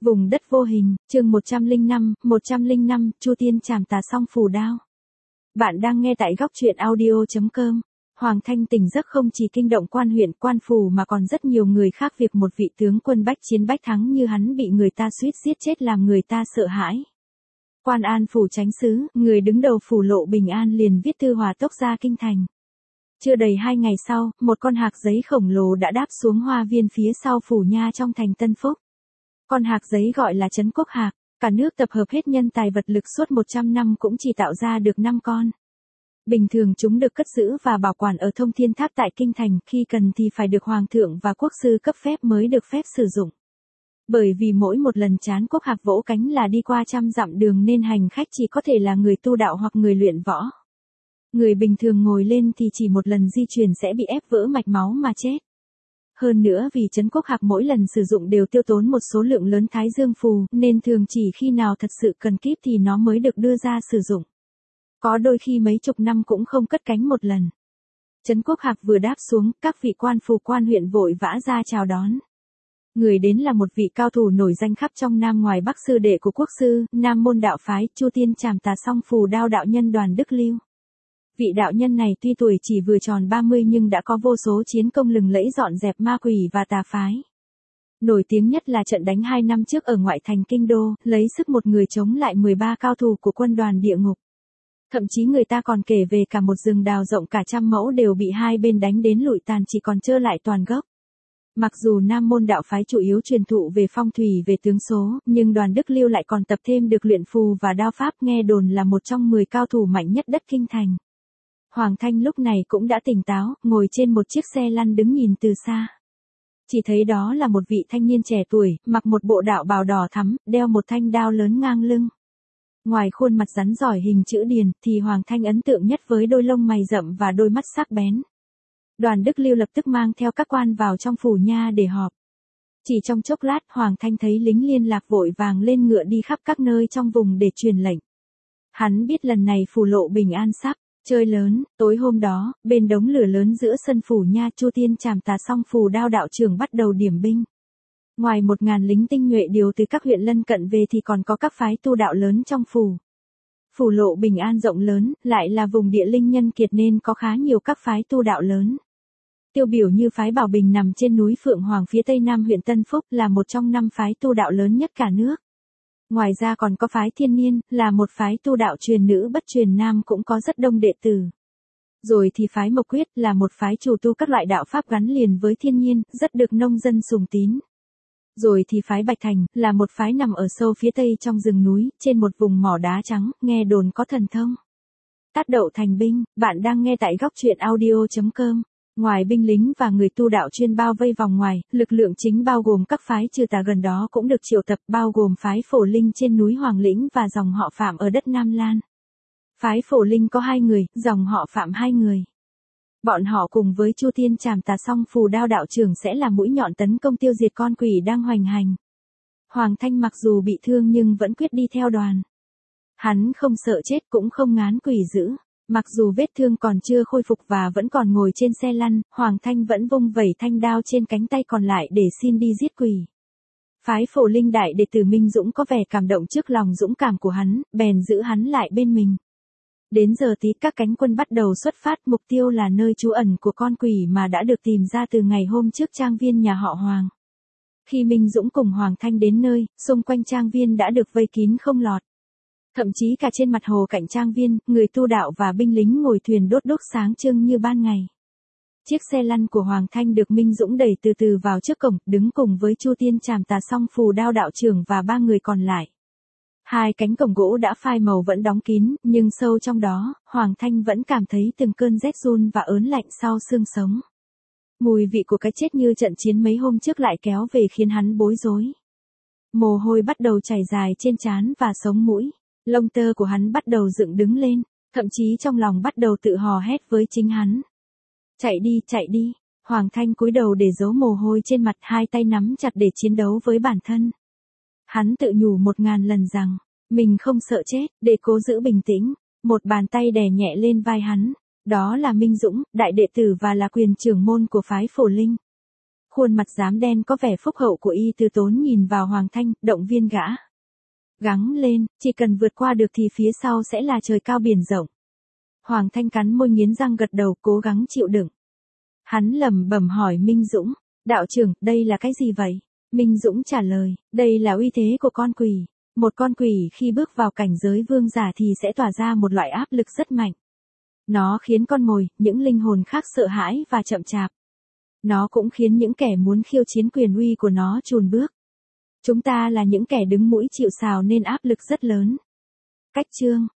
Vùng đất vô hình, chương 105, Chu Tiên Trảm Tà Song Phù Đao. Bạn đang nghe tại góc truyện audio.com. Hoàng Thanh tỉnh giấc không chỉ kinh động quan huyện quan phủ mà còn rất nhiều người khác, việc một vị tướng quân bách chiến bách thắng như hắn bị người ta suýt giết chết làm người ta sợ hãi. Quan An phủ chánh sứ, người đứng đầu phủ Lộ Bình An liền viết thư hỏa tốc ra kinh thành. Chưa đầy 2 ngày sau, một con hạc giấy khổng lồ đã đáp xuống hoa viên phía sau phủ nha trong thành Tân Phúc. Con hạc giấy gọi là Trấn Quốc Hạc, cả nước tập hợp hết nhân tài vật lực suốt 100 năm cũng chỉ tạo ra được 5 con. Bình thường chúng được cất giữ và bảo quản ở Thông Thiên Tháp tại kinh thành, khi cần thì phải được hoàng thượng và quốc sư cấp phép mới được phép sử dụng. Bởi vì mỗi một lần Trấn Quốc Hạc vỗ cánh là đi qua trăm dặm đường nên hành khách chỉ có thể là người tu đạo hoặc người luyện võ. Người bình thường ngồi lên thì chỉ một lần di chuyển sẽ bị ép vỡ mạch máu mà chết. Hơn nữa vì Trấn Quốc Hạc mỗi lần sử dụng đều tiêu tốn một số lượng lớn Thái Dương phù, nên thường chỉ khi nào thật sự cần kíp thì nó mới được đưa ra sử dụng. Có đôi khi mấy chục năm cũng không cất cánh một lần. Trấn Quốc Hạc vừa đáp xuống, các vị quan phủ quan huyện vội vã ra chào đón. Người đến là một vị cao thủ nổi danh khắp trong Nam ngoài Bắc, sư đệ của quốc sư, Nam môn đạo phái, Chu Tiên Trảm Tà Song Phù Đao đạo nhân Đoàn Đức Lưu. Vị đạo nhân này tuy tuổi chỉ vừa tròn 30 nhưng đã có vô số chiến công lừng lẫy dọn dẹp ma quỷ và tà phái. Nổi tiếng nhất là trận đánh 2 năm trước ở ngoại thành Kinh Đô, lấy sức một người chống lại 13 cao thủ của quân đoàn địa ngục. Thậm chí người ta còn kể về cả một rừng đào rộng cả trăm mẫu đều bị hai bên đánh đến lụi tàn, chỉ còn trơ lại toàn gốc. Mặc dù Nam môn đạo phái chủ yếu truyền thụ về phong thủy về tướng số, nhưng Đoàn Đức Lưu lại còn tập thêm được luyện phù và đao pháp, nghe đồn là một trong 10 cao thủ mạnh nhất đất kinh thành. Hoàng Thanh lúc này cũng đã tỉnh táo, ngồi trên một chiếc xe lăn đứng nhìn từ xa. Chỉ thấy đó là một vị thanh niên trẻ tuổi, mặc một bộ đạo bào đỏ thắm, đeo một thanh đao lớn ngang lưng. Ngoài khuôn mặt rắn giỏi hình chữ điền, thì Hoàng Thanh ấn tượng nhất với đôi lông mày rậm và đôi mắt sắc bén. Đoàn Đức Lưu lập tức mang theo các quan vào trong phủ nha để họp. Chỉ trong chốc lát, Hoàng Thanh thấy lính liên lạc vội vàng lên ngựa đi khắp các nơi trong vùng để truyền lệnh. Hắn biết lần này phủ Lộ Bình An sắp chơi lớn. Tối hôm đó, bên đống lửa lớn giữa sân phủ nha, Chu Tiên Trảm Tà Song Phù Đao đạo trưởng bắt đầu điểm binh. Ngoài 1000 lính tinh nhuệ điều từ các huyện lân cận về thì còn có các phái tu đạo lớn trong phủ. Phủ Lộ Bình An rộng lớn, lại là vùng địa linh nhân kiệt nên có khá nhiều các phái tu đạo lớn. Tiêu biểu như phái Bảo Bình nằm trên núi Phượng Hoàng phía tây nam huyện Tân Phúc, là một trong 5 phái tu đạo lớn nhất cả nước. Ngoài ra còn có phái Thiên Niên, là một phái tu đạo truyền nữ bất truyền nam cũng có rất đông đệ tử. Rồi thì phái Mộc Quyết, là một phái chủ tu các loại đạo pháp gắn liền với thiên nhiên, rất được nông dân sùng tín. Rồi thì phái Bạch Thành, là một phái nằm ở sâu phía tây trong rừng núi, trên một vùng mỏ đá trắng, nghe đồn có thần thông. Tát đậu thành binh. Bạn đang nghe tại góc truyện audio.com. Ngoài binh lính và người tu đạo chuyên bao vây vòng ngoài, lực lượng chính bao gồm các phái trừ tà gần đó cũng được triệu tập, bao gồm phái Phổ Linh trên núi Hoàng Lĩnh và dòng họ Phạm ở đất Nam Lan. Phái Phổ Linh có 2 người, dòng họ Phạm 2 người. Bọn họ cùng với Chu Tiên Trảm Tà Song Phù Đao đạo trưởng sẽ là mũi nhọn tấn công tiêu diệt con quỷ đang hoành hành. Hoàng Thanh mặc dù bị thương nhưng vẫn quyết đi theo đoàn. Hắn không sợ chết cũng không ngán quỷ dữ. Mặc dù vết thương còn chưa khôi phục và vẫn còn ngồi trên xe lăn, Hoàng Thanh vẫn vung vẩy thanh đao trên cánh tay còn lại để xin đi giết quỷ. Phái Phổ Linh đại đệ tử Minh Dũng có vẻ cảm động trước lòng dũng cảm của hắn, bèn giữ hắn lại bên mình. Đến giờ tí các cánh quân bắt đầu xuất phát, mục tiêu là nơi trú ẩn của con quỷ mà đã được tìm ra từ ngày hôm trước trang viên nhà họ Hoàng. Khi Minh Dũng cùng Hoàng Thanh đến nơi, xung quanh trang viên đã được vây kín không lọt. Thậm chí cả trên mặt hồ cạnh trang viên, người tu đạo và binh lính ngồi thuyền đốt đuốc sáng trưng như ban ngày. Chiếc xe lăn của Hoàng Thanh được Minh Dũng đẩy từ từ vào trước cổng, đứng cùng với Chu Tiên Trảm Tà Song Phù Đao đạo trưởng và 3 người còn lại. 2 cánh cổng gỗ đã phai màu vẫn đóng kín, nhưng sâu trong đó, Hoàng Thanh vẫn cảm thấy từng cơn rét run và ớn lạnh sau xương sống. Mùi vị của cái chết như trận chiến mấy hôm trước lại kéo về khiến hắn bối rối. Mồ hôi bắt đầu chảy dài trên trán và sống mũi. Lông tơ của hắn bắt đầu dựng đứng lên, thậm chí trong lòng bắt đầu tự hò hét với chính hắn. Chạy đi, chạy đi. Hoàng Thanh cúi đầu để giấu mồ hôi trên mặt, 2 tay nắm chặt để chiến đấu với bản thân. Hắn tự nhủ 1000 lần rằng, mình không sợ chết, để cố giữ bình tĩnh. Một bàn tay đè nhẹ lên vai hắn. Đó là Minh Dũng, đại đệ tử và là quyền trưởng môn của phái Phổ Linh. Khuôn mặt dám đen có vẻ phúc hậu của Y Tư Tốn nhìn vào Hoàng Thanh, động viên gã. Gắng lên, chỉ cần vượt qua được thì phía sau sẽ là trời cao biển rộng. Hoàng Thanh cắn môi nghiến răng gật đầu cố gắng chịu đựng. Hắn lẩm bẩm hỏi Minh Dũng, đạo trưởng, đây là cái gì vậy? Minh Dũng trả lời, đây là uy thế của con quỷ. Một con quỷ khi bước vào cảnh giới vương giả thì sẽ tỏa ra một loại áp lực rất mạnh. Nó khiến con mồi, những linh hồn khác sợ hãi và chậm chạp. Nó cũng khiến những kẻ muốn khiêu chiến quyền uy của nó chùn bước. Chúng ta là những kẻ đứng mũi chịu sào nên áp lực rất lớn. Cách chương